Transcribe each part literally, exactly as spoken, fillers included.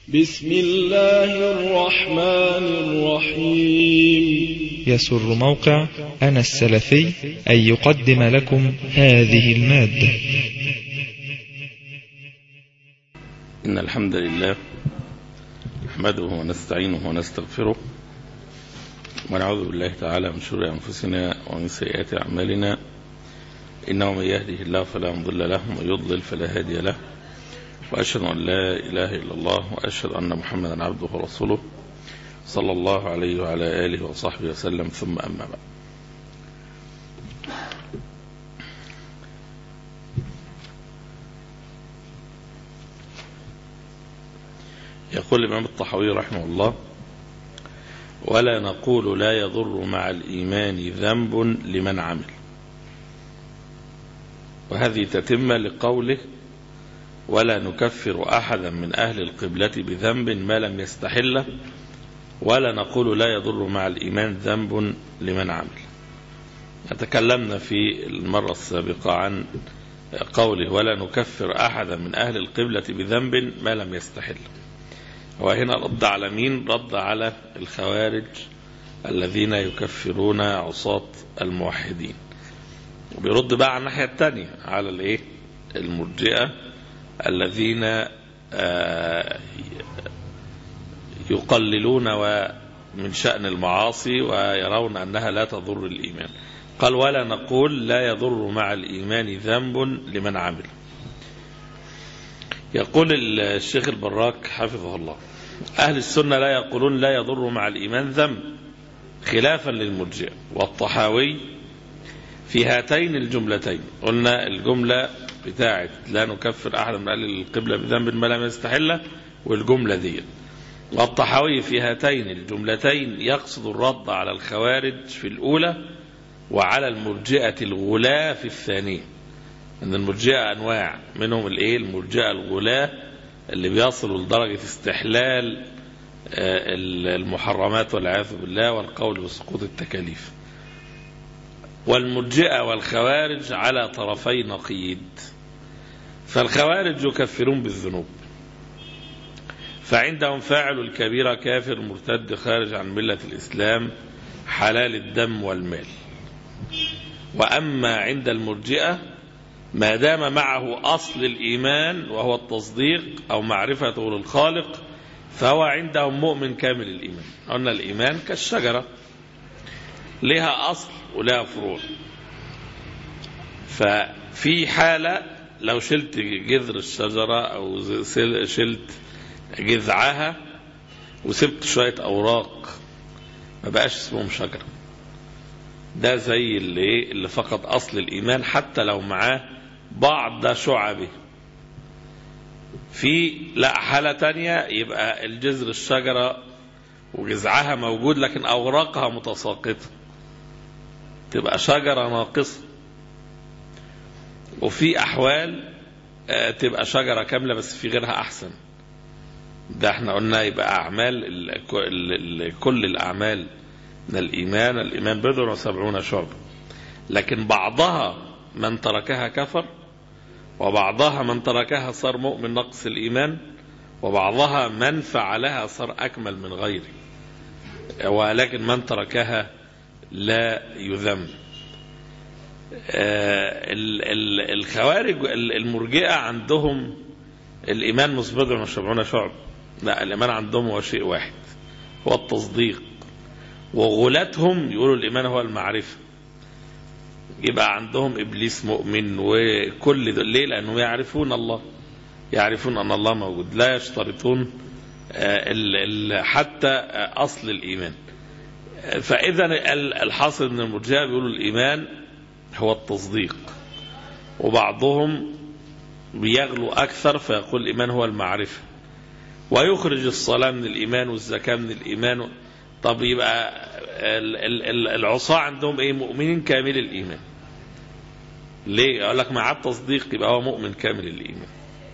بسم الله الرحمن الرحيم. يسر موقع أنا السلفي أن يقدم لكم هذه المادة. إن الحمد لله نحمده ونستعينه ونستغفره ونعوذ بالله تعالى من شرور أنفسنا ومن سيئات أعمالنا، إنه من يهده الله فلا مضل له ومن يضلل فلا هادي له، وأشهد أن لا إله إلا الله وأشهد أن محمدا عبده ورسوله صلى الله عليه وعلى آله وصحبه وسلم، ثم أما بعد. يقول الإمام الطحاوي رحمه الله: ولا نقول لا يضر مع الإيمان ذنب لمن عمل. وهذه تتمة لقوله: ولا نكفر أحدا من أهل القبلة بذنب ما لم يستحله، ولا نقول لا يضر مع الإيمان ذنب لمن عمل. تكلمنا في المرة السابقة عن قوله: ولا نكفر أحدا من أهل القبلة بذنب ما لم يستحله. وهنا رد على مين؟ رد على الخوارج الذين يكفرون عصاة الموحدين. وبيرد بقى على الناحية الثانية على الايه؟ المرجئة الذين يقللون من شأن المعاصي ويرون أنها لا تضر الإيمان. قال: ولا نقول لا يضر مع الإيمان ذنب لمن عمل. يقول الشيخ البراك حفظه الله: أهل السنة لا يقولون لا يضر مع الإيمان ذنب، خلافا للمرجئة. والطحاوي في هاتين الجملتين، قلنا الجملة بتاعت لا نكفر أحد من أهل القبلة بذنب ما لم يستحله، والجملة دي. والطحاوي في هاتين الجملتين يقصد الرد على الخوارج في الأولى وعلى المرجئة الغلاة في الثانية. أن المرجئة أنواع، منهم الإيه؟ المرجئة الغلاة اللي بيصلوا لدرجة استحلال المحرمات والعياذ بالله والقول بسقوط التكاليف. والمرجئة والخوارج على طرفي نقيض. فالخوارج يكفرون بالذنوب، فعندهم فاعل الكبيرة كافر مرتد خارج عن ملة الإسلام حلال الدم والمال. وأما عند المرجئة ما دام معه أصل الإيمان وهو التصديق أو معرفته للخالق فهو عندهم مؤمن كامل الإيمان. قلنا الإيمان كالشجرة، لها أصل ولها فروع. ففي حالة لو شلت جذر الشجرة أو شلت جذعها وسبت شوية أوراق ما بقاش اسمهم شجرة. ده زي اللي, اللي فقد أصل الإيمان حتى لو معاه بعض شعبه. في لا حالة تانية يبقى الجذر الشجرة وجذعها موجود لكن أوراقها متساقطة، تبقى شجرة ناقصة. وفي أحوال تبقى شجرة كاملة بس في غيرها أحسن. ده احنا قلنا يبقى أعمال كل الأعمال من الإيمان. الإيمان بضع وسبعون شعبة، لكن بعضها من تركها كفر، وبعضها من تركها صار مؤمن نقص الإيمان، وبعضها من فعلها صار أكمل من غيره، ولكن من تركها لا يذم. الخوارج المرجئة عندهم الإيمان مش بضع وسبعون شعبة، لا، الإيمان عندهم هو شيء واحد، هو التصديق. وغلاتهم يقولوا الإيمان هو المعرفة. يبقى عندهم إبليس مؤمن وكل ده. ليه؟ لأنهم يعرفون الله، يعرفون أن الله موجود، لا يشترطون حتى أصل الإيمان. فإذا الحاصل من المرجئة بيقولوا الإيمان هو التصديق، وبعضهم بيغلو أكثر فيقول الإيمان هو المعرفة، ويخرج الصلاة من الإيمان والزكاة من الإيمان. طب يبقى العصاة عندهم ايه؟ مؤمنين كامل الإيمان. ليه؟ يقول لك مع التصديق يبقى هو مؤمن كامل الإيمان.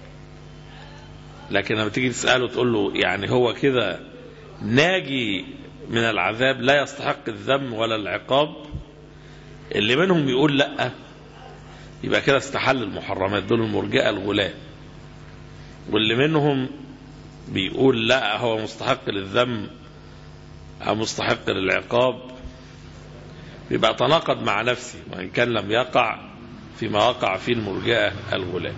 لكن لما تيجي تسأله تقول له يعني هو كده ناجي من العذاب لا يستحق الذم ولا العقاب؟ اللي منهم يقول لا، يبقى كده استحل المحرمات. دول المرجئة الغلاة. واللي منهم بيقول لا هو مستحق للذم أو مستحق للعقاب، بيبقى تناقض مع نفسه وإن كان لم يقع فيما وقع فيه المرجئة الغلاة.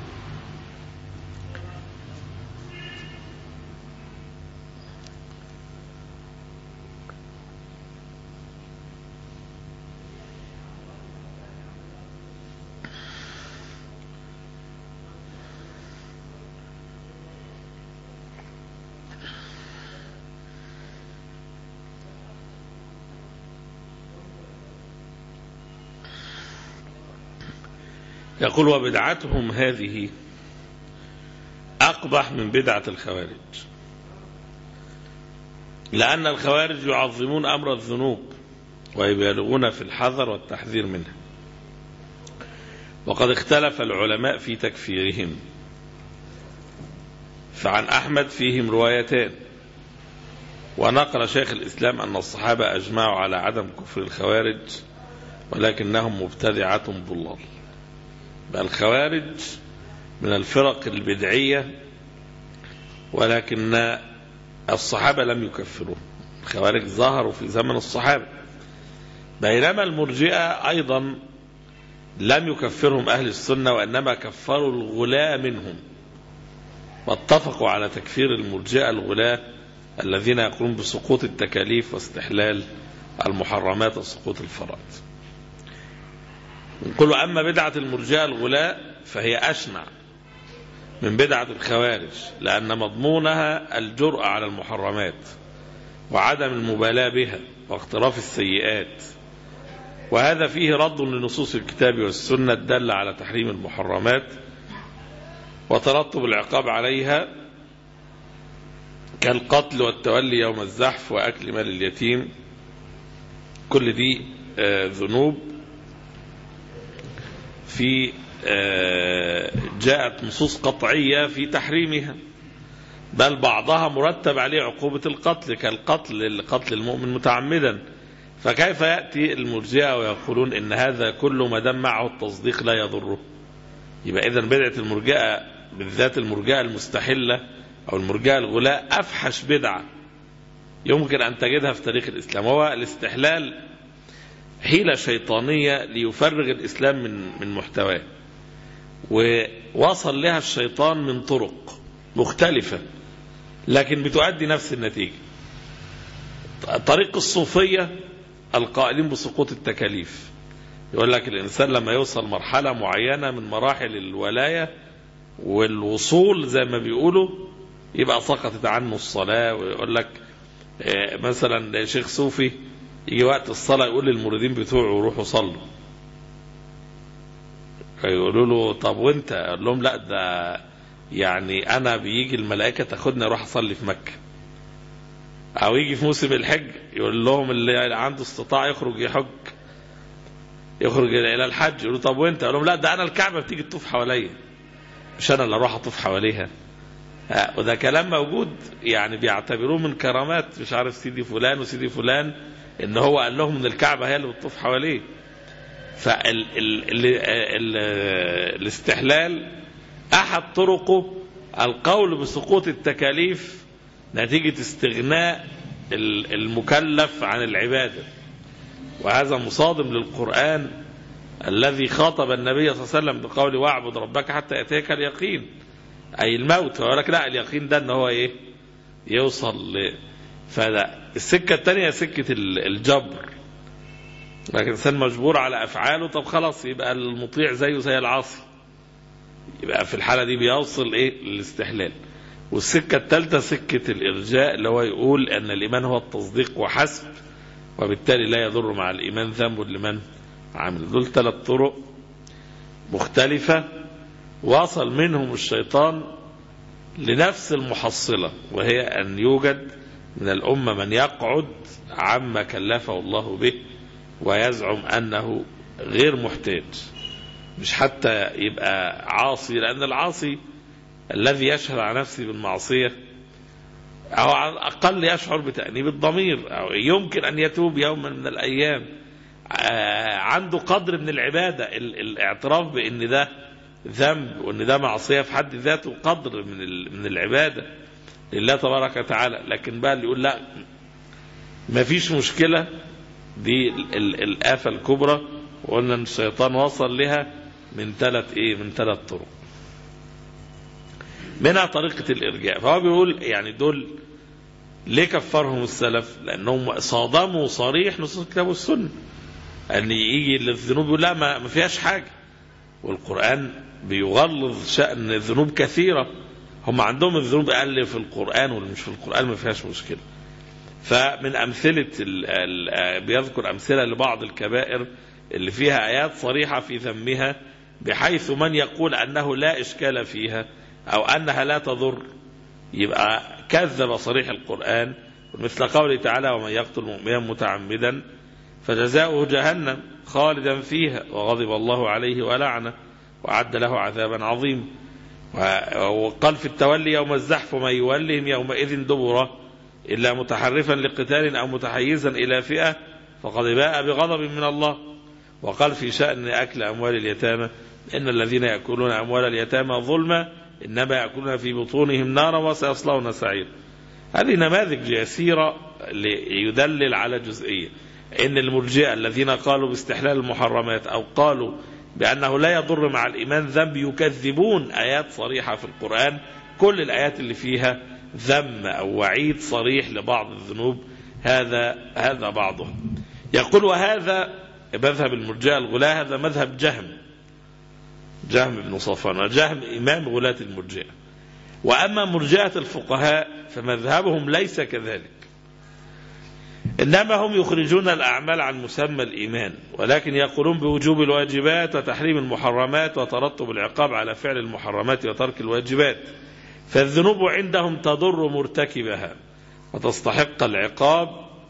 يقول وبدعتهم هذه أقبح من بدعة الخوارج، لأن الخوارج يعظمون أمر الذنوب ويبالغون في الحذر والتحذير منها، وقد اختلف العلماء في تكفيرهم، فعن أحمد فيهم روايتان، ونقل شيخ الإسلام أن الصحابة أجمعوا على عدم كفر الخوارج ولكنهم مبتدعة ضلال. الخوارج من الفرق البدعية ولكن الصحابة لم يكفروا، الخوارج ظهروا في زمن الصحابة، بينما المرجئة أيضا لم يكفرهم أهل السنة وإنما كفروا الغلاة منهم، واتفقوا على تكفير المرجئة الغلاة الذين يقولون بسقوط التكاليف واستحلال المحرمات وسقوط الفرائض. نقول أما بدعة المرجئة الغلاة فهي أشنع من بدعة الخوارج، لأن مضمونها الجرأة على المحرمات وعدم المبالاة بها واقتراف السيئات، وهذا فيه رد لنصوص الكتاب والسنة الدالة على تحريم المحرمات وترتب العقاب عليها كالقتل والتولي يوم الزحف وأكل مال اليتيم. كل دي ذنوب في جاءت نصوص قطعية في تحريمها، بل بعضها مرتب عليه عقوبة القتل كالقتل لقتل المؤمن متعمدا، فكيف يأتي المرجئة ويقولون إن هذا كله ما دام معه التصديق لا يضره؟ يبقى إذن بدعة المرجئة بالذات المرجئة المستحلة أو المرجئة الغلاة أفحش بدعة يمكن أن تجدها في تاريخ الإسلام، هو الاستحلال حيلة شيطانية ليفرغ الإسلام من من محتواه، ووصل لها الشيطان من طرق مختلفة لكن بتؤدي نفس النتيجة. طريق الصوفية القائلين بسقوط التكاليف، يقول لك الإنسان لما يوصل مرحلة معينة من مراحل الولاية والوصول زي ما بيقولوا يبقى سقطت عنه الصلاة، ويقول لك مثلا شيخ صوفي يجي وقت الصلاة يقول للمريدين بتوعه روحوا صلوا، فيقولوا له طب وانت؟ قال لهم لا ده يعني أنا بيجي الملائكة تاخدني أروح أصلي في مكة، أو يجي في موسم الحج يقول لهم اللي عنده استطاع يخرج يحج يخرج إلى الحج، يقولوا طب وانت؟ قال لهم لا ده أنا الكعبة بتيجي تطوف حواليا مش أنا اللي أروح أطوف حواليها. وده كلام موجود يعني بيعتبروه من كرامات مش عارف سيدي فلان وسيدي فلان إن هو قال لهم إن الكعبة هي اللي بتطوف حواليه. فالاستحلال أحد طرقه القول بسقوط التكاليف نتيجة استغناء المكلف عن العبادة، وهذا مصادم للقرآن الذي خاطب النبي صلى الله عليه وسلم بقوله واعبد ربك حتى يأتيك اليقين، أي الموت. ويقول لك لا اليقين ده إن هو إيه يوصل ل... فلا السكة الثانية سكة الجبر، لكن الإنسان مجبور على أفعاله، طب خلاص يبقى المطيع زيه زي العاصي، يبقى في الحالة دي بيوصل إيه للاستحلال. والسكة الثالثة سكة الإرجاء اللي هو يقول أن الإيمان هو التصديق وحسب، وبالتالي لا يضر مع الإيمان ذنب لمن عمل. دول ثلاث طرق مختلفة وصل منهم الشيطان لنفس المحصلة، وهي أن يوجد من الأمة من يقعد عما كلفه الله به ويزعم أنه غير محتاج، مش حتى يبقى عاصي، لأن العاصي الذي يشهد على نفسه بالمعصية أو على الأقل يشعر بتأنيب الضمير أو يمكن أن يتوب يوما من الأيام، عنده قدر من العبادة، الاعتراف بأن ده ذنب وأن ده معصية في حد ذاته قدر من من العبادة، لله تبارك وتعالى. لكن بقى اللي يقول لا ما فيش مشكلة، دي الآفة الكبرى، وقلنا ان الشيطان وصل لها من ثلاث ايه من ثلاث طرق، منها طريقة الإرجاء. فهو بيقول يعني دول ليه كفرهم السلف؟ لأنهم صادموا صريح نصوص الكتاب والسنة، أن يجي للذنوب يقول لا ما فيهاش حاجة، والقرآن بيغلظ شأن الذنوب كثيرة. هم عندهم الذنوب أقل في القرآن واللي مش في القرآن ما فيهاش مشكلة. فمن أمثلة بيذكر أمثلة لبعض الكبائر اللي فيها آيات صريحة في ذمها، بحيث من يقول أنه لا إشكال فيها أو أنها لا تضر يبقى كذب صريح القرآن، مثل قوله تعالى ومن يقتل مؤمنا متعمدا فجزاؤه جهنم خالدا فيها وغضب الله عليه ولعنه وأعد له عذابا عظيما. وقال في التولي يوم الزحف ومن يولهم يومئذ دبره إلا متحرفا لقتال أو متحيزا إلى فئة فقد باء بغضب من الله. وقال في شأن أكل أموال اليتامى إن الذين يأكلون أموال اليتامى ظلما إنما يأكلون في بطونهم نارا وسيصلون سعيرا. هذه نماذج يسيرة ليدلل على جزئية إن المرجئة الذين قالوا باستحلال المحرمات أو قالوا بأنه لا يضر مع الإيمان ذنب يكذبون آيات صريحة في القرآن، كل الآيات اللي فيها ذم أو وعيد صريح لبعض الذنوب. هذا هذا بعضهم يقول، وهذا مذهب المرجئة الغلاة، هذا مذهب جهم جهم بن صفوان، وجهم إمام غلاة المرجئة. وأما مرجئة الفقهاء فمذهبهم ليس كذلك، إنما هم يخرجون الأعمال عن مسمى الإيمان، ولكن يقولون بوجوب الواجبات وتحريم المحرمات وترتب العقاب على فعل المحرمات وترك الواجبات. فالذنوب عندهم تضر مرتكبها وتستحق العقاب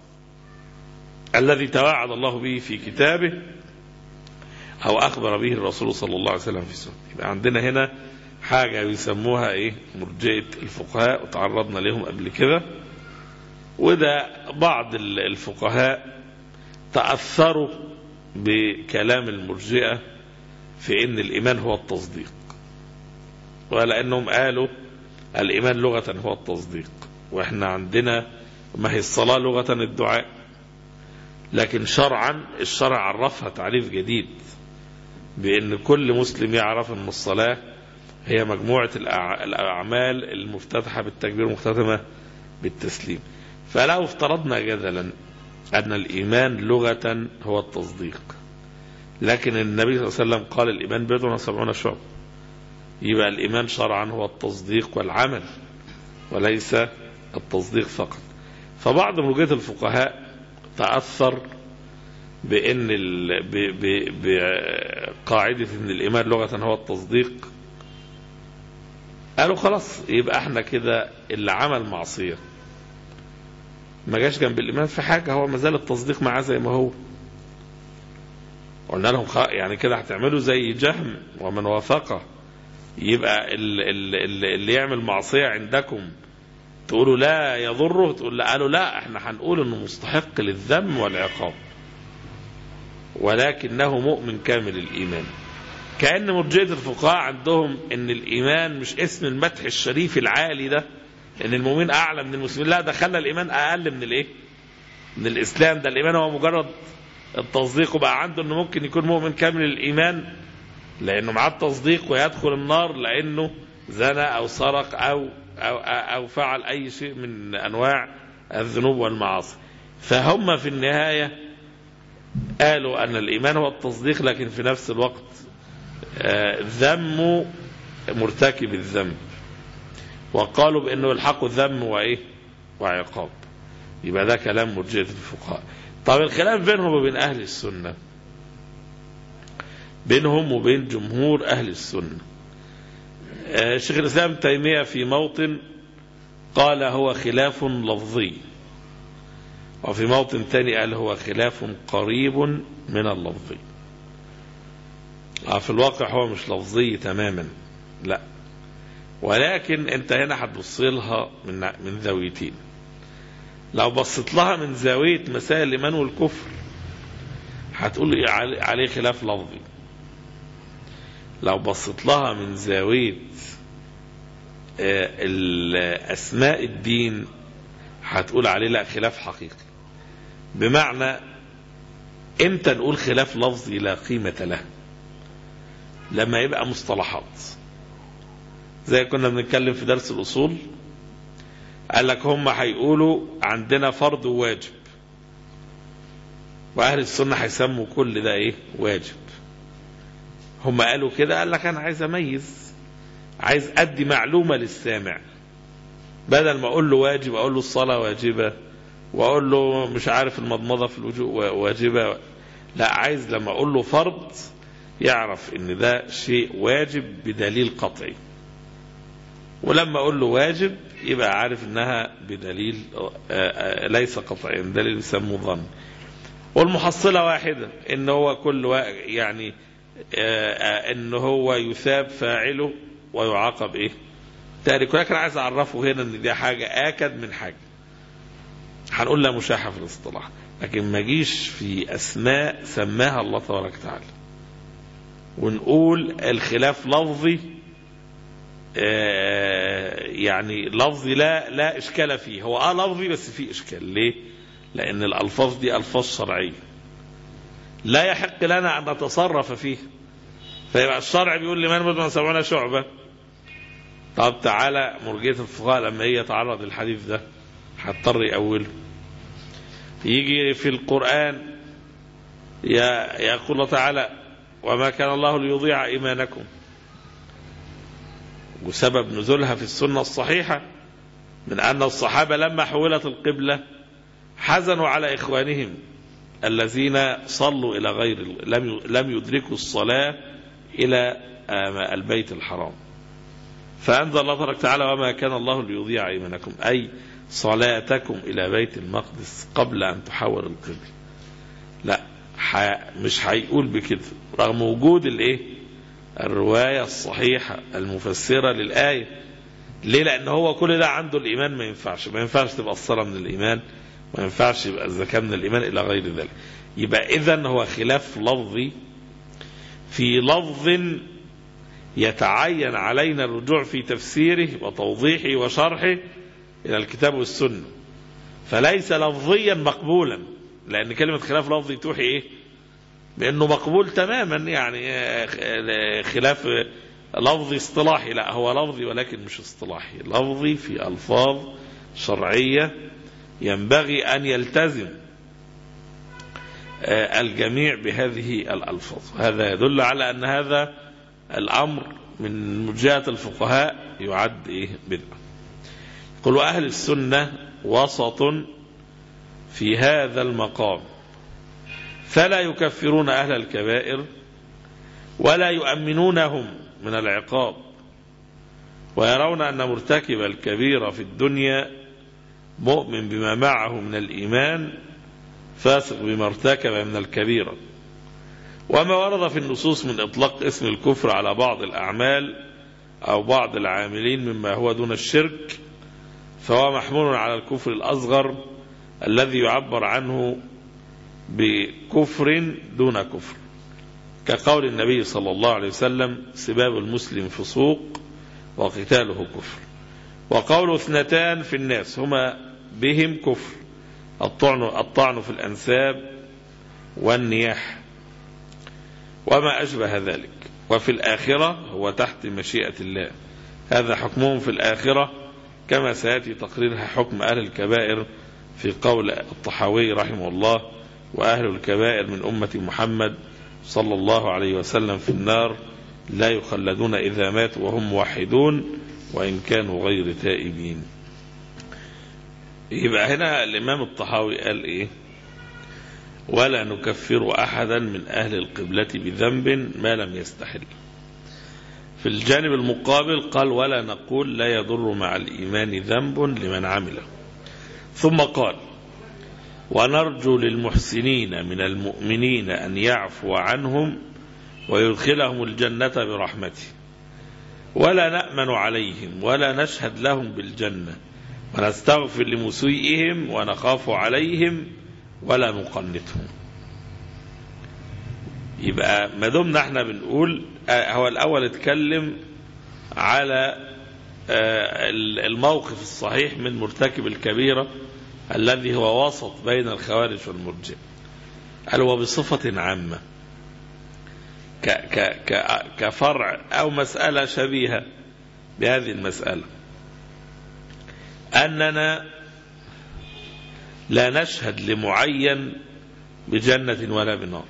الذي توعد الله به في كتابه أو أخبر به الرسول صلى الله عليه وسلم في سنة. يبقى عندنا هنا حاجة يسموها إيه مرجئة الفقهاء، وتعرضنا لهم قبل كده. وده بعض الفقهاء تأثروا بكلام المرجئة في إن الإيمان هو التصديق، ولأنهم قالوا الإيمان لغة هو التصديق، وإحنا عندنا ما هي الصلاة لغة الدعاء، لكن شرعا الشرع عرفها تعريف جديد بأن كل مسلم يعرف أن الصلاة هي مجموعة الأعمال المفتتحة بالتكبير المختتمة بالتسليم. فلو افترضنا جدلا أن الإيمان لغة هو التصديق، لكن النبي صلى الله عليه وسلم قال الإيمان بضع وسبعون شعبة، يبقى الإيمان شرعا هو التصديق والعمل وليس التصديق فقط. فبعض مرجئة الفقهاء تأثر بأن بقاعدة أن الإيمان لغة هو التصديق، قالوا خلاص يبقى احنا كده اللي عمل معصية ما جاش جنب الإيمان في حاجة، هو ما زال التصديق معاه زي ما هو. قلنا لهم يعني كده هتعملوا زي جهم ومن وافقه، يبقى اللي, اللي يعمل معصية عندكم تقولوا لا يضره، تقول لا، قالوا لا احنا هنقول انه مستحق للذم والعقاب ولكنه مؤمن كامل الإيمان. كأن مرجئة الفقهاء عندهم ان الإيمان مش اسم المدح الشريف العالي ده، ان المؤمن اعلى من المسلمين، لا ده خلى الإيمان اقل من الايه من الإسلام. ده الإيمان هو مجرد التصديق، وبقى عنده انه ممكن يكون مؤمن كامل الإيمان لانه معاه التصديق ويدخل النار لانه زنى او سرق او او او فعل اي شيء من انواع الذنوب والمعاصي. فهم في النهاية قالوا ان الإيمان هو التصديق، لكن في نفس الوقت ذموا مرتكب الذنب، وقالوا بانه الحق الذم وايه وعقاب. يبقى ده كلام مرجئة الفقهاء. طب الخلاف بينهم وبين اهل السنة، بينهم وبين جمهور اهل السنة، شيخ الاسلام ابن تيمية في موطن قال هو خلاف لفظي، وفي موطن ثاني قال هو خلاف قريب من اللفظي. في الواقع هو مش لفظي تماما، لا، ولكن انت هنا هتبص لها من من زاويتين. لو بصيت لها من زاوية مسائل الإيمان والكفر هتقول عليه خلاف لفظي. لو بصيت لها من زاوية الأسماء الدين هتقول عليه لا خلاف حقيقي، بمعنى امتى نقول خلاف لفظي لا قيمة له؟ لما يبقى مصطلحات، زي كنا بنتكلم في درس الأصول، قال لك هم هيقولوا عندنا فرض وواجب، وأهل السنة هيسموا كل ده إيه؟ واجب. هم قالوا كده، قال لك أنا عايز أميز، عايز أدي معلومة للسامع، بدل ما أقول له واجب أقول له الصلاة واجبة، وأقول له مش عارف المضمضة في الوجوء واجبة، لا، عايز لما أقول له فرض يعرف إن ده شيء واجب بدليل قطعي، ولما أقول له واجب يبقى عارف إنها بدليل ليس قطعي، دليل يسموه ظن. والمحصلة واحدة، إن هو كل يعني إن هو يثاب فاعله ويعاقب إيه تارك. ولكن عايز أعرفه هنا إن دي حاجة آكد من حاجة، هنقول لا مشاحة في الاصطلاح، لكن ما جيش في أسماء سماها الله تبارك وتعالى ونقول الخلاف لفظي، يعني لفظي لا لا إشكال فيه، هو آه لفظي بس فيه إشكال. ليه؟ لأن الألفاظ دي ألفاظ شرعية لا يحق لنا أن نتصرف فيه، فيبقى الشرع بيقول لمن بدنا سبعون شعبة. طب تعالى مرجية الفقهاء لما هي تعرض الحديث ده هضطر يأوله، يجي في القرآن يقول الله تعالى وما كان الله ليضيع إيمانكم، وسبب نزولها في السنة الصحيحة من أن الصحابة لما حولت القبلة حزنوا على إخوانهم الذين صلوا إلى غير لم لم يدركوا الصلاة إلى البيت الحرام، فأنزل الله تبارك وتعالى وما كان الله ليضيع إيمانكم، أي صلاتكم إلى بيت المقدس قبل أن تحول القبلة. لا، مش هيقول بكده رغم وجود الايه الرواية الصحيحة المفسرة للآية. ليه؟ لأن هو كل ده عنده الإيمان ما ينفعش، ما ينفعش تبقى الصلاة من الإيمان، ما ينفعش يبقى الزكاة من الإيمان إلى غير ذلك. يبقى إذن هو خلاف لفظي في لفظ يتعين علينا الرجوع في تفسيره وتوضيحه وشرحه إلى الكتاب والسنة، فليس لفظيا مقبولا، لأن كلمة خلاف لفظي توحي إيه؟ بأنه مقبول تماما، يعني خلاف لفظي اصطلاحي، لا هو لفظي ولكن مش اصطلاحي، لفظي في ألفاظ شرعية ينبغي أن يلتزم الجميع بهذه الألفاظ. هذا يدل على أن هذا الأمر من جهة الفقهاء يعد إيه؟ بدعة. يقول أهل السنة وسط في هذا المقام، فلا يكفرون أهل الكبائر ولا يؤمنونهم من العقاب، ويرون أن مرتكب الكبيرة في الدنيا مؤمن بما معه من الإيمان فاسق بما ارتكب من الكبيرة. وما ورد في النصوص من إطلاق اسم الكفر على بعض الأعمال أو بعض العاملين مما هو دون الشرك فهو محمول على الكفر الأصغر الذي يعبر عنه بكفر دون كفر، كقول النبي صلى الله عليه وسلم سباب المسلم فسوق وقتاله كفر، وقول اثنتان في الناس هما بهم كفر، الطعن, الطعن في الأنساب والنياح وما أشبه ذلك، وفي الآخرة هو تحت مشيئة الله، هذا حكمهم في الآخرة كما سيأتي تقريرها حكم أهل الكبائر في قول الطحاوي رحمه الله وأهل الكبائر من أمة محمد صلى الله عليه وسلم في النار لا يخلدون إذا ماتوا وهم موحدون وإن كانوا غير تائبين. يبقى هنا الإمام الطحاوي قال إيه؟ ولا نكفر أحدا من أهل القبلة بذنب ما لم يستحل. في الجانب المقابل قال ولا نقول لا يضر مع الإيمان ذنب لمن عمله، ثم قال ونرجو للمحسنين من المؤمنين أن يعفو عنهم ويدخلهم الجنة برحمته، ولا نأمن عليهم ولا نشهد لهم بالجنة ونستغفر لمسيئهم ونخاف عليهم ولا نقنطهم. يبقى ما دمنا احنا بنقول هو الأول اتكلم على الموقف الصحيح من مرتكب الكبيرة الذي هو وسط بين الخوارج والمرجئة. قال وبصفة عامة كفرع أو مسألة شبيهة بهذه المسألة أننا لا نشهد لمعين بجنة ولا بنار،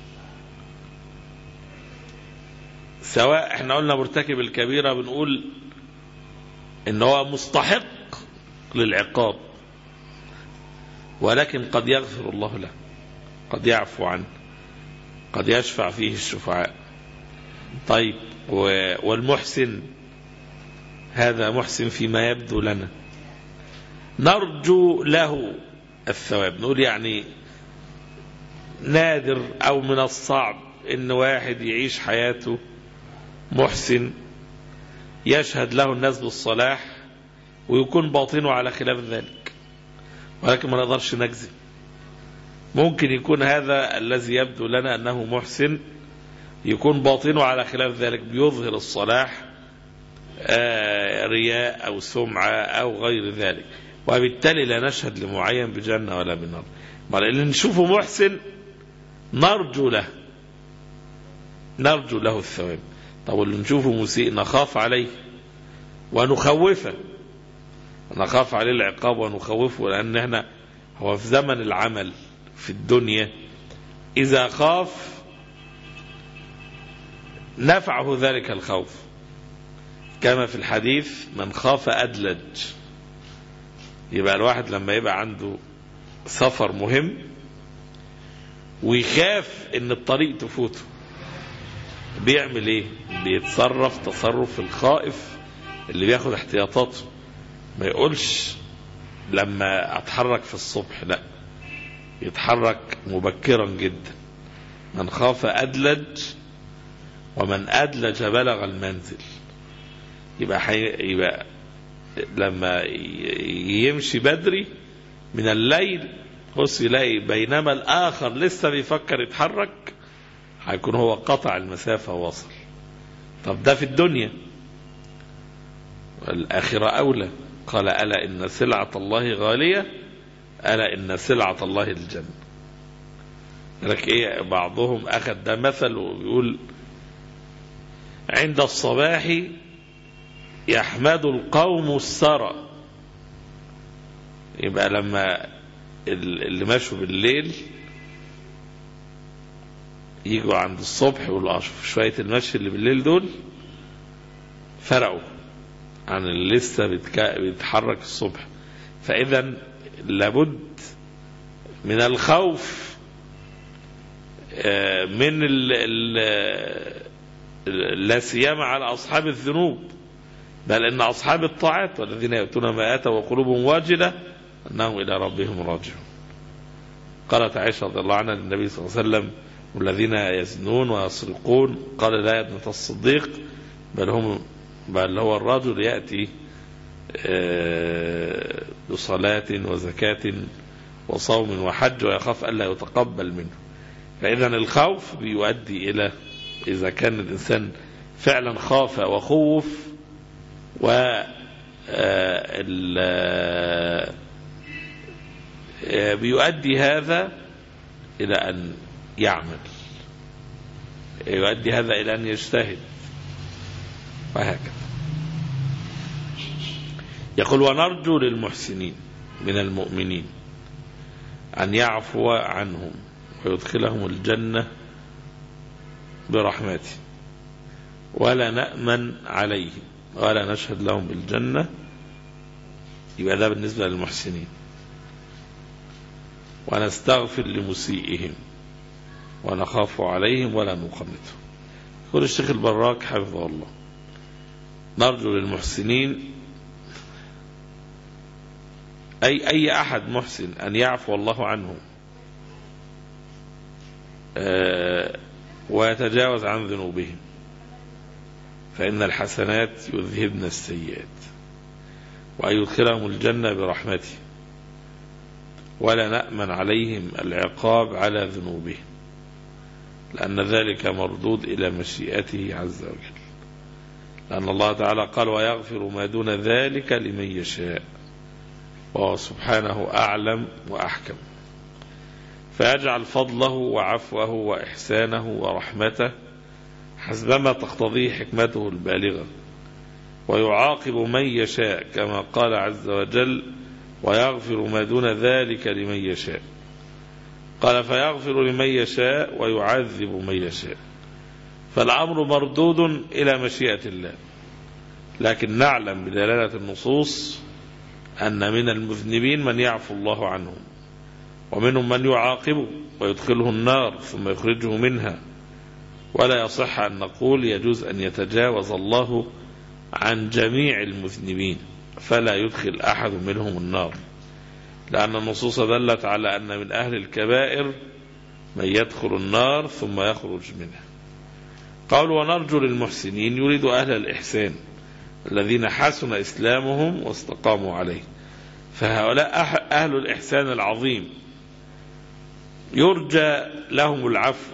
سواء احنا قلنا مرتكب الكبيرة بنقول ان هو مستحق للعقاب، ولكن قد يغفر الله له، قد يعفو عنه، قد يشفع فيه الشفعاء. طيب والمحسن هذا محسن فيما يبدو لنا، نرجو له الثواب. نقول يعني نادر أو من الصعب إن واحد يعيش حياته محسن يشهد له الناس بالصلاح ويكون باطنه على خلاف ذلك، ولكن ما نقدرش نجزم. ممكن يكون هذا الذي يبدو لنا أنه محسن يكون باطنه على خلاف ذلك، بيظهر الصلاح آه رياء أو سمعة أو غير ذلك، وبالتالي لا نشهد لمعين بجنة ولا بنار. اللي نشوفه محسن نرجو له نرجو له الثواب. طب واللي نشوفه مسيء نخاف عليه ونخوفه، نخاف عليه العقاب ونخوفه، لأن احنا هو في زمن العمل في الدنيا إذا خاف نفعه ذلك الخوف، كما في الحديث من خاف أدلج. يبقى الواحد لما يبقى عنده سفر مهم ويخاف ان الطريق تفوته بيعمل ايه؟ بيتصرف تصرف الخائف اللي بياخد احتياطاته. ما يقولش لما اتحرك في الصبح، لا، يتحرك مبكرا جدا. من خاف أدلج ومن أدلج بلغ المنزل. يبقى, حي... يبقى لما يمشي بدري من الليل بص يلاقي بينما الآخر لسه بيفكر يتحرك هيكون هو قطع المسافة ووصل. طب ده في الدنيا، والآخرة أولى. قال ألا إن سلعة الله غالية، ألا إن سلعة الله الجنة. لك إيه؟ بعضهم أخذ ده مثل ويقول عند الصباح يحمد القوم السرى. يبقى لما اللي ماشوا بالليل يجوا عند الصبح يقولوا اشوف شوية المشي اللي بالليل دول فرقوا عن اللي لسه بيتحرك الصبح. فإذا لابد من الخوف من لا سيما على أصحاب الذنوب، بل إن أصحاب الطاعات والذين يأتون ما آتوا وقلوبهم واجلة أنهم إلى ربهم راجعون. قالت عائشة رضي الله عنها للنبي صلى الله عليه وسلم والذين يزنون ويسرقون، قال لا يا ابنة الصديق بل هم بل هو الرجل يأتي بصلاة وزكاة وصوم وحج ويخاف ألا يتقبل منه. فإذا الخوف بيؤدي إلى، إذا كان الإنسان فعلا خاف وخوف و بيؤدي هذا إلى أن يعمل، يؤدي هذا إلى أن يجتهد، وهكذا. يقول ونرجو للمحسنين من المؤمنين أن يعفو عنهم ويدخلهم الجنة برحمته، ولا نأمن عليهم ولا نشهد لهم بالجنة. يبقى ده بالنسبة للمحسنين. ونستغفر لمسيئهم ونخاف عليهم ولا نقنطهم. يقول الشيخ البراك حفظه الله نرجو للمحسنين أي أي أحد محسن أن يعفو الله عنه ويتجاوز عن ذنوبهم، فإن الحسنات يذهبن السيئات، وأن يدخلهم الجنة برحمته، ولا نأمن عليهم العقاب على لأن الله تعالى قال ويغفر ما دون ذلك لمن يشاء، وهو سبحانه أعلم وأحكم. فيجعل فضله وعفوه وإحسانه ورحمته حسبما تقتضيه حكمته البالغة، ويعاقب من يشاء كما قال عز وجل ويغفر ما دون ذلك لمن يشاء. قال فيغفر لمن يشاء ويعذب من يشاء، فالأمر مردود إلى مشيئة الله. لكن نعلم بدلالة النصوص أن من المذنبين من يعفو الله عنهم، ومنهم من يعاقبه ويدخله النار ثم يخرجه منها. ولا يصح أن نقول يجوز أن يتجاوز الله عن جميع المذنبين فلا يدخل أحد منهم النار، لأن النصوص دلت على أن من أهل الكبائر من يدخل النار ثم يخرج منها. قال ونرجو للمحسنين يريد أهل الإحسان الذين حسن إسلامهم واستقاموا عليه، فهؤلاء أهل الإحسان العظيم يرجى لهم العفو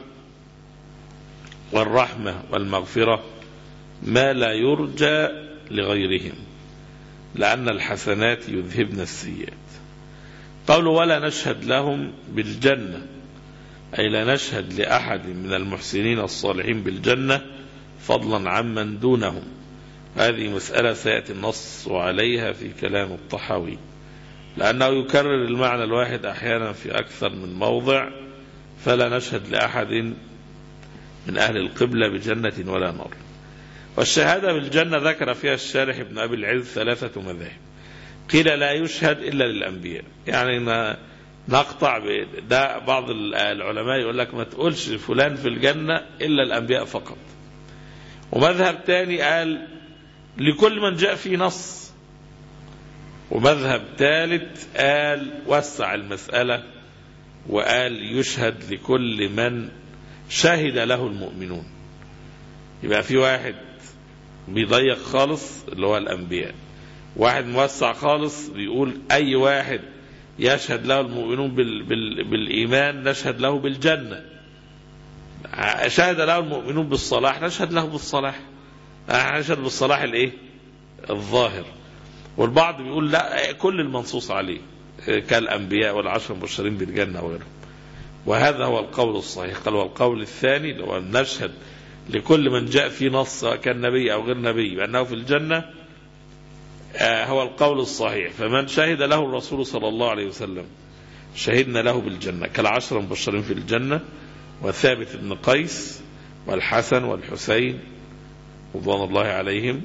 والرحمة والمغفرة ما لا يرجى لغيرهم، لأن الحسنات يذهبن السيئات. قالوا ولا نشهد لهم بالجنة، أي لا نشهد لأحد من المحسنين الصالحين بالجنة فضلا عمن دونهم. هذه مسألة سيأتي النص عليها في كلام الطحاوي، لأنه يكرر المعنى الواحد أحيانا في أكثر من موضع. فلا نشهد لأحد من أهل القبلة بجنة ولا نار. والشهادة بالجنة ذكر فيها الشارح ابن أبي العز ثلاثة مذاهب. قيل لا يشهد إلا للأنبياء، يعني ما نقطع ده. بعض العلماء يقول لك ما تقولش فلان في الجنة إلا الأنبياء فقط. ومذهب تاني قال لكل من جاء فيه نص. ومذهب ثالث قال وسع المسألة وقال يشهد لكل من شهد له المؤمنون. يبقى في واحد بيضيق خالص اللي هو الأنبياء، واحد موسع خالص بيقول أي واحد يشهد له المؤمنون بال بال بالإيمان نشهد له بالجنة. شهد له المؤمنون بالصلاح نشهد له بالصلاح، نشهد بالصلاح الايه الظاهر. والبعض بيقول لا كل المنصوص عليه كالأنبياء والعشر المبشرين بالجنة وغيرهم. وهذا هو القول الصحيح. قال والقول الثاني لو نشهد لكل من جاء في نص كان نبي أو غير نبي بأنه في الجنة، هو القول الصحيح. فمن شهد له الرسول صلى الله عليه وسلم شهدنا له بالجنة كالعشر المبشرين في الجنة وثابت بن قيس والحسن والحسين رضوان الله عليهم،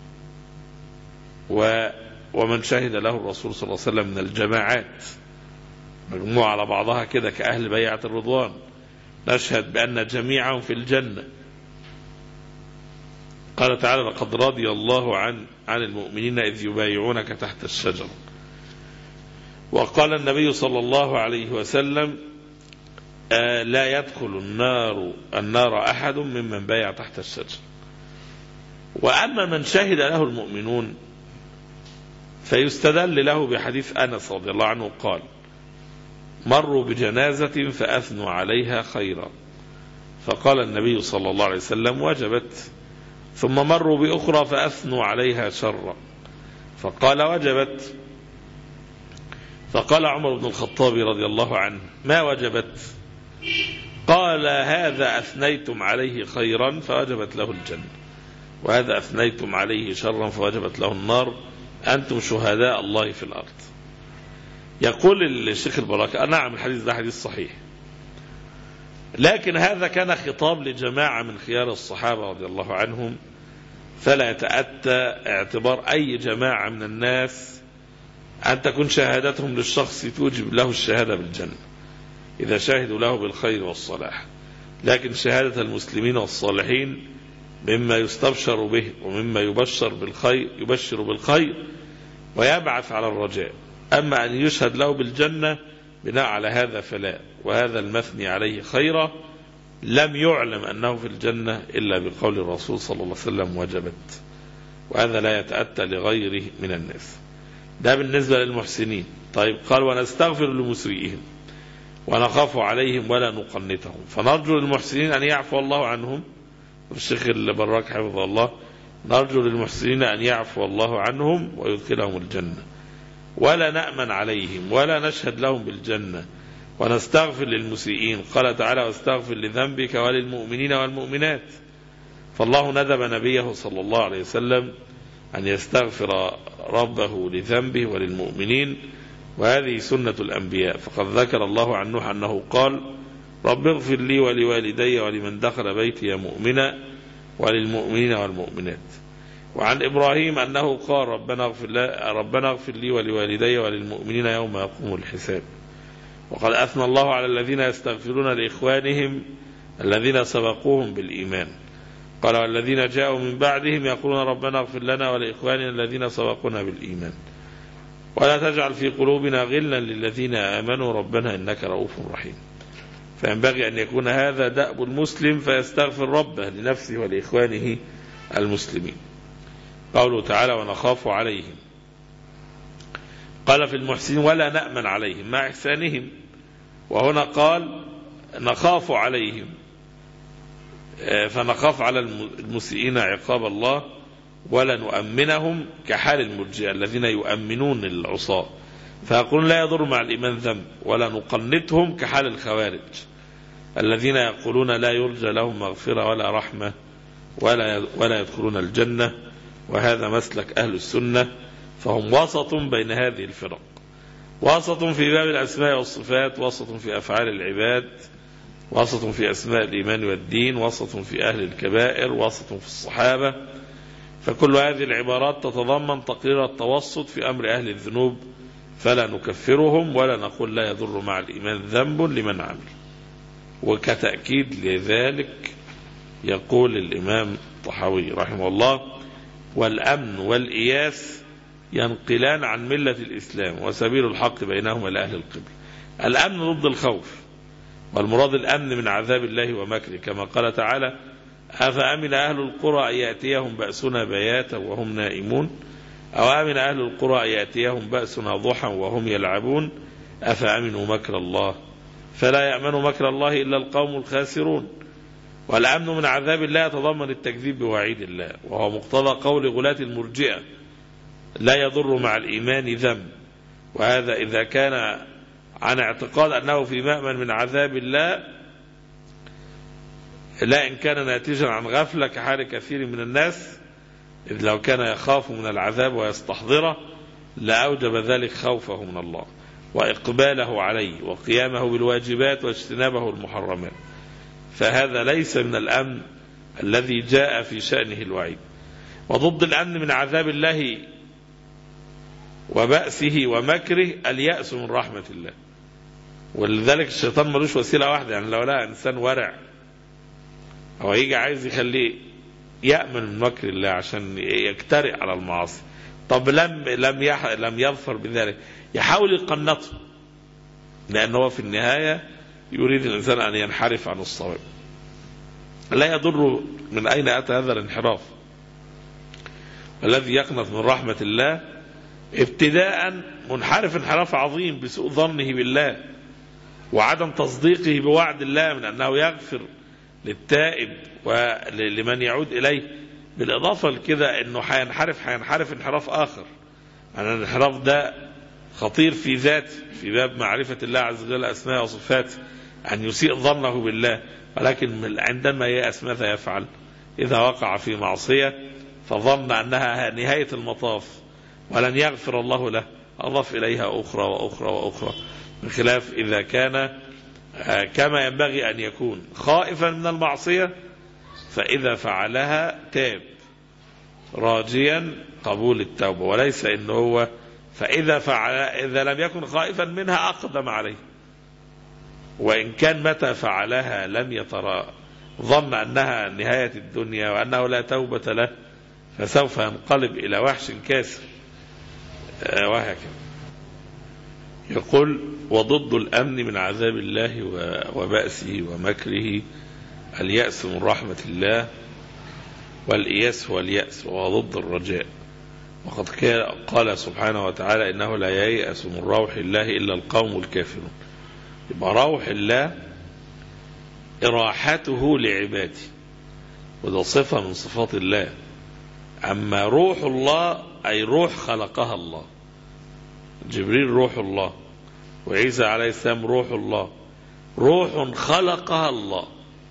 ومن شهد له الرسول صلى الله عليه وسلم من الجماعات مجموعة على بعضها كده كأهل بيعة الرضوان نشهد بأن جميعهم في الجنة. قال تعالى لقد رضي الله عن عن المؤمنين إذ يبايعونك تحت الشجرة. وقال النبي صلى الله عليه وسلم آه لا يدخل النار النار أحد ممن بايع تحت الشجرة. وأما من شهد له المؤمنون فيستدل له بحديث أنس رضي الله عنه قال مروا بجنازة فأثنوا عليها خيرا فقال النبي صلى الله عليه وسلم وجبت، ثم مروا بأخرى فأثنوا عليها شرا فقال وجبت، فقال عمر بن الخطاب رضي الله عنه ما وجبت؟ قال هذا أثنيتم عليه خيرا فوجبت له الجنة، وهذا أثنيتم عليه شرا فوجبت له النار، أنتم شهداء الله في الأرض. يقول الشيخ البراكة نعم الحديث ده حديث صحيح، لكن هذا كان خطاب لجماعة من خيار الصحابة رضي الله عنهم، فلا يتأتى اعتبار أي جماعة من الناس أن تكون شهادتهم للشخص توجب له الشهادة بالجنة إذا شاهدوا له بالخير والصلاح. لكن شهادة المسلمين والصالحين مما يستبشر به ومما يبشر بالخير يبشر بالخير ويبعث على الرجاء. أما أن يشهد له بالجنة بناء على هذا فلا، وهذا المثني عليه خيرا لم يعلم أنه في الجنة إلا بقول الرسول صلى الله عليه وسلم وجبت، وهذا لا يتأتى لغيره من الناس. ده بالنسبة للمحسنين. طيب قال ونستغفر لمسيئهم ونخاف عليهم ولا نقنطهم، فنرجو للمحسنين أن يعفو الله عنهم. والشيخ البراك حفظه الله نرجو للمحسنين أن يعفو الله عنهم ويدخلهم الجنة، ولا نأمن عليهم ولا نشهد لهم بالجنة، ونستغفر للمسيئين. قال تعالى: واستغفر لذنبك وللمؤمنين والمؤمنات. فالله ندب نبيه صلى الله عليه وسلم أن يستغفر ربه لذنبه وللمؤمنين، وهذه سنة الأنبياء. فقد ذكر الله عن نوح أنه قال: رب اغفر لي ولوالدي ولمن دخل بيتي مؤمنا وللمؤمنين والمؤمنات. وعن إبراهيم أنه قال: ربنا اغفر لي, ربنا اغفر لي ولوالدي وللمؤمنين يوم يقوم الحساب. وقد أثنى الله على الذين يستغفرون لإخوانهم الذين سبقوهم بالإيمان. قال: والذين جاءوا من بعدهم يقولون ربنا اغفر لنا ولإخواننا الذين سبقونا بالإيمان ولا تجعل في قلوبنا غلا للذين آمنوا ربنا إنك رؤوف رحيم. فينبغي أن يكون هذا دأب المسلم فيستغفر ربه لنفسه ولإخوانه المسلمين. قوله تعالى: ونخاف عليهم. قال في المحسنين: ولا نأمن عليهم مع إحسانهم. وهنا قال: نخاف عليهم، فنخاف على المسيئين عقاب الله، ولا نؤمنهم كحال المرجئة الذين يؤمنون العصاة فيقولون لا يضر مع الإيمان ذنب، ولا نقنتهم كحال الخوارج الذين يقولون لا يرجى لهم مغفرة ولا رحمة ولا ولا يدخلون الجنة. وهذا مسلك أهل السنة، فهم وسط بين هذه الفرق، وسط في باب الأسماء والصفات، وسط في أفعال العباد، وسط في أسماء الإيمان والدين، وسط في أهل الكبائر، وسط في الصحابة. فكل هذه العبارات تتضمن تقرير التوسط في أمر أهل الذنوب، فلا نكفرهم ولا نقول لا يضر مع الإيمان ذنب لمن عمل. وكتأكيد لذلك يقول الإمام الطحاوي رحمه الله: والأمن والإياس ينقلان عن ملة الإسلام، وسبيل الحق بينهما لأهل القبل. الأمن ضد الخوف، والمراد الأمن من عذاب الله ومكره، كما قال تعالى: أفأمن أهل القرى أن يأتيهم بأسنا بياتا وهم نائمون، أو أمن أهل القرى أن يأتيهم بأسنا ضحى وهم يلعبون، أفأمنوا مكر الله فلا يأمن مكر الله إلا القوم الخاسرون. والأمن من عذاب الله يتضمن التكذيب بوعيد الله، وهو مقتضى قول غلاة المرجئة: لا يضر مع الإيمان ذنب. وهذا إذا كان عن اعتقاد أنه في مأمن من عذاب الله، لا إن كان ناتجا عن غفلة كحال كثير من الناس، إذ لو كان يخاف من العذاب ويستحضره لأوجب ذلك خوفه من الله وإقباله عليه وقيامه بالواجبات واجتنابه المحرمات. فهذا ليس من الأمن الذي جاء في شأنه الوعيد. وضد الأمن من عذاب الله وبأسه ومكره اليأس من رحمة الله. ولذلك الشيطان ملوش وسيلة واحدة، يعني لو لقى إنسان ورع أو يجي عايز يخليه يأمن من مكر الله عشان يجترئ على المعاصي، طب لم لم يح لم يظفر بذلك يحاول يقنطه، لأنه في النهاية يريد الإنسان أن ينحرف عن الصواب. لا يضر من أين أتى هذا الانحراف. الذي يقنط من رحمة الله ابتداء منحرف انحراف عظيم بسوء ظنه بالله وعدم تصديقه بوعد الله من أنه يغفر للتائب ولمن يعود إليه، بالإضافة لكده أنه حينحرف حينحرف انحراف آخر. أن الانحراف ده خطير في ذاته في باب معرفة الله عز وجل أسماء وصفاته، أن يسيء ظنه بالله، ولكن عندما يأس ماذا يفعل؟ إذا وقع في معصية فظن أنها نهاية المطاف ولن يغفر الله له، أضاف إليها أخرى وأخرى وأخرى، بخلاف إذا كان كما ينبغي أن يكون خائفا من المعصية، فإذا فعلها تاب راجيا قبول التوبة، وليس إنه هو فإذا فعل إذا لم يكن خائفا منها أقدم عليه، وإن كان متى فعلها لم يترى ظن أنها نهاية الدنيا وأنه لا توبة له، فسوف ينقلب إلى وحش كاسر. وهكذا يقول: وضد الأمن من عذاب الله وبأسه ومكره اليأس من رحمة الله، والإياس هو اليأس وهو ضد الرجاء. وقد قال سبحانه وتعالى: إنه لا ييأس من روح الله إلا القوم الكافرون. يبقى روح الله إراحته لعباده، وده صفة من صفات الله أما روح الله أي روح خلقها الله، جبريل روح الله، وعيسى عليه السلام روح الله، روح خلقها الله،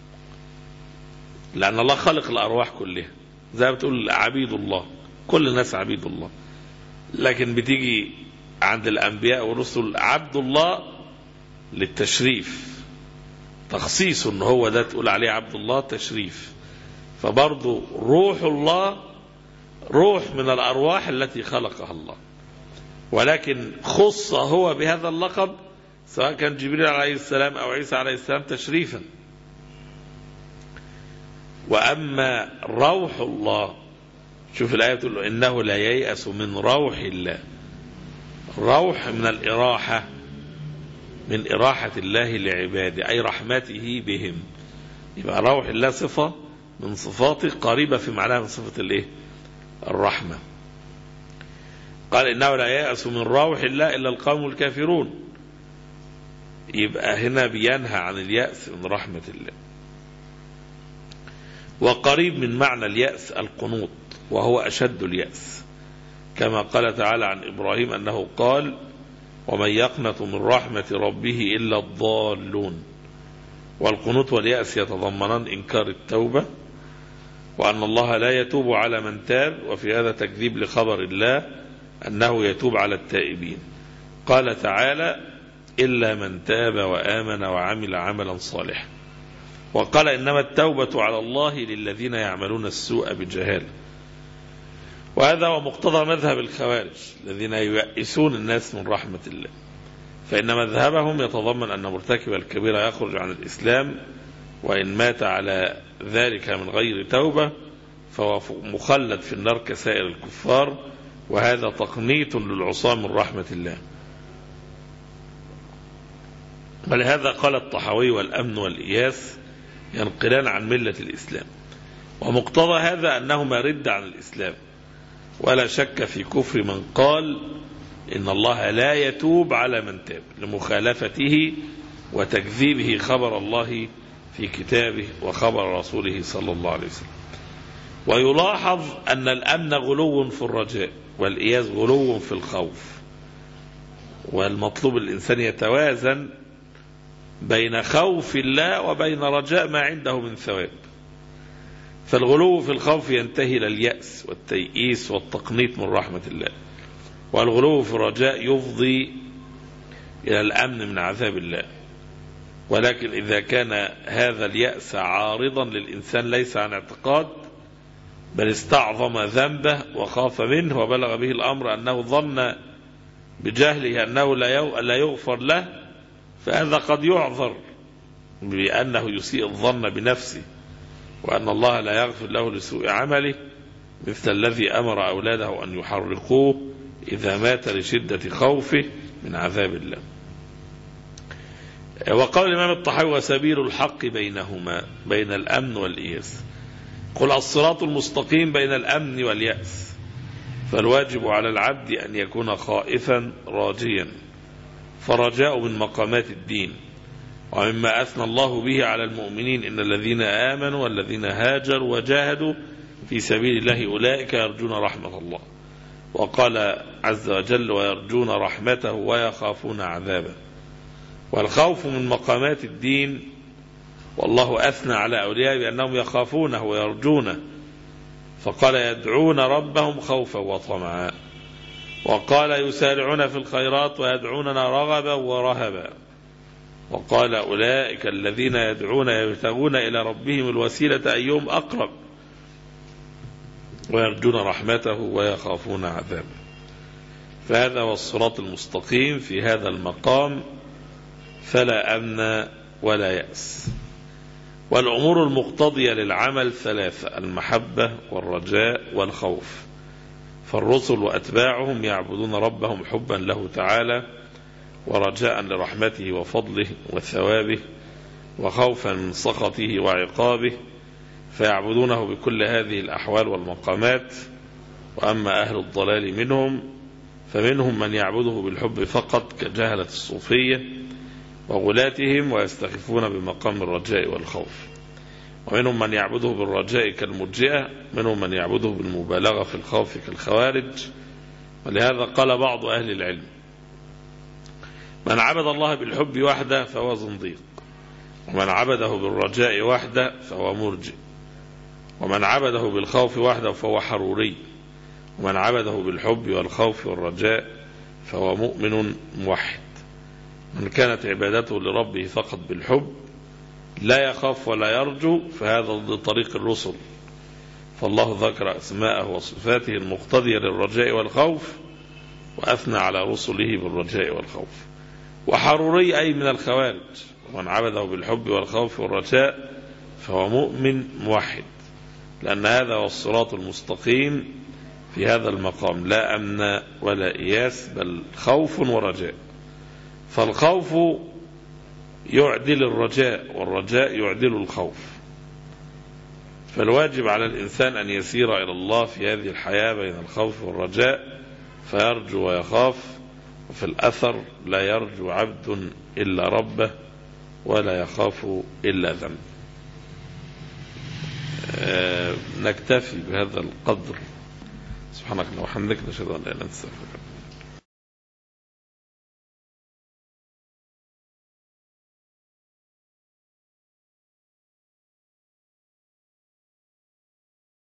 لأن الله خلق الأرواح كلها، زي ما بتقول عبيد الله، كل الناس عبيد الله. لكن بتيجي عند الأنبياء والرسل عبد الله للتشريف، تخصيص ان هو ده تقول عليه عبد الله تشريف. فبرضه روح الله روح من الأرواح التي خلقها الله، ولكن خص هو بهذا اللقب سواء كان جبريل عليه السلام أو عيسى عليه السلام تشريفا. وأما روح الله، شوف الآية تقول له إنه لا ييأس من روح الله. روح من الإراحة، من إراحة الله لعباده، أي رحمته بهم. يبقى روح الله صفة من صفاته قريبة في معناها من صفة الإيه؟ الرحمة. قال إنه لا ييأس من روح الله إلا القوم الكافرون. يبقى هنا بينهى عن اليأس من رحمة الله. وقريب من معنى اليأس القنوط، وهو أشد اليأس، كما قال تعالى عن إبراهيم أنه قال ومن يقنط من رحمة ربه إلا الضالون. والقنوط واليأس يتضمنان إنكار التوبة، وأن الله لا يتوب على من تاب، وفي هذا تكذيب لخبر الله أنه يتوب على التائبين. قال تعالى إلا من تاب وآمن وعمل عملا صالحا. وقال إنما التوبة على الله للذين يعملون السوء بجهالة. وهذا هو مقتضى مذهب الخوارج الذين ييأسون الناس من رحمة الله، فإن مذهبهم يتضمن أن مرتكب الكبيرة يخرج عن الإسلام، وإن مات على ذلك من غير توبة فهو مخلد في النار كسائر الكفار، وهذا تقنيط للعصاة من رحمة الله. ولهذا قال الطحاوي والأمن والإياس ينقلان عن ملة الإسلام، ومقتضى هذا أنهما رد عن الإسلام، ولا شك في كفر من قال إن الله لا يتوب على من تاب لمخالفته وتكذيبه خبر الله في كتابه وخبر رسوله صلى الله عليه وسلم. ويلاحظ أن الأمن غلو في الرجاء، والإياس غلو في الخوف، والمطلوب الإنسان يتوازن بين خوف الله وبين رجاء ما عنده من ثواب. فالغلو في الخوف ينتهي إلى اليأس والتيئيس والتقنيط من رحمة الله، والغلو في الرجاء يفضي إلى الأمن من عذاب الله. ولكن إذا كان هذا اليأس عارضا للإنسان ليس عن اعتقاد، بل استعظم ذنبه وخاف منه وبلغ به الأمر أنه ظن بجهله أنه لا يغفر له، فهذا قد يعذر بأنه يسيء الظن بنفسه، وأن الله لا يغفر له لسوء عمله، مثل الذي أمر أولاده أن يحرقوه إذا مات لشدة خوفه من عذاب الله. وقال الإمام الطحاوي وسبيل الحق بينهما، بين الأمن والإياس. قل الصراط المستقيم بين الأمن واليأس، فالواجب على العبد أن يكون خائفا راجيا، فرجاء من مقامات الدين، ومما أثنى الله به على المؤمنين إن الذين آمنوا والذين هاجروا وجاهدوا في سبيل الله أولئك يرجون رحمة الله. وقال عز وجل ويرجون رحمته ويخافون عذابه. والخوف من مقامات الدين، والله أثنى على أولياء بأنهم يخافونه ويرجونه، فقال يدعون ربهم خوفا وطمعا، وقال يسارعون في الخيرات ويدعوننا رغبا ورهبا، وقال أولئك الذين يدعون يبتغون إلى ربهم الوسيلة أيهم أقرب ويرجون رحمته ويخافون عذابه. فهذا هو الصراط المستقيم في هذا المقام، فلا أمن ولا يأس. والأمور المقتضية للعمل ثلاثة: المحبة والرجاء والخوف. فالرسل وأتباعهم يعبدون ربهم حبا له تعالى، ورجاء لرحمته وفضله وثوابه، وخوفا من سخطه وعقابه، فيعبدونه بكل هذه الأحوال والمقامات. وأما أهل الضلال منهم فمنهم من يعبده بالحب فقط كجهلة الصوفية وغلاتهم، ويستخفون بمقام الرجاء والخوف. ومنهم من يعبده بالرجاء كالمرجئة، منهم من يعبده بالمبالغة في الخوف كالخوارج. ولهذا قال بعض أهل العلم: من عبد الله بالحب وحده فهو زنديق، ومن عبده بالرجاء وحده فهو مرجئ، ومن عبده بالخوف وحده فهو حروري، ومن عبده بالحب والخوف والرجاء فهو مؤمن موحد. من كانت عبادته لربه فقط بالحب لا يخاف ولا يرجو فهذا ضد طريق الرسل، فالله ذكر أسماءه وصفاته المقتضية للرجاء والخوف وأثنى على رسله بالرجاء والخوف. وحروري أي من الخوارج، ومن عبده بالحب والخوف والرجاء فهو مؤمن موحد، لأن هذا هو الصراط المستقيم في هذا المقام، لا أمن ولا إياس بل خوف ورجاء. فالخوف يعدل الرجاء والرجاء يعدل الخوف، فالواجب على الإنسان أن يسير إلى الله في هذه الحياة بين الخوف والرجاء فيرجو ويخاف. وفي الأثر: لا يرجو عبد إلا ربه ولا يخاف إلا ذنب. أه نكتفي بهذا القدر. سبحانك اللهم وبحمدك، نشهد أن لا إله إلا أنت، نستغفرك.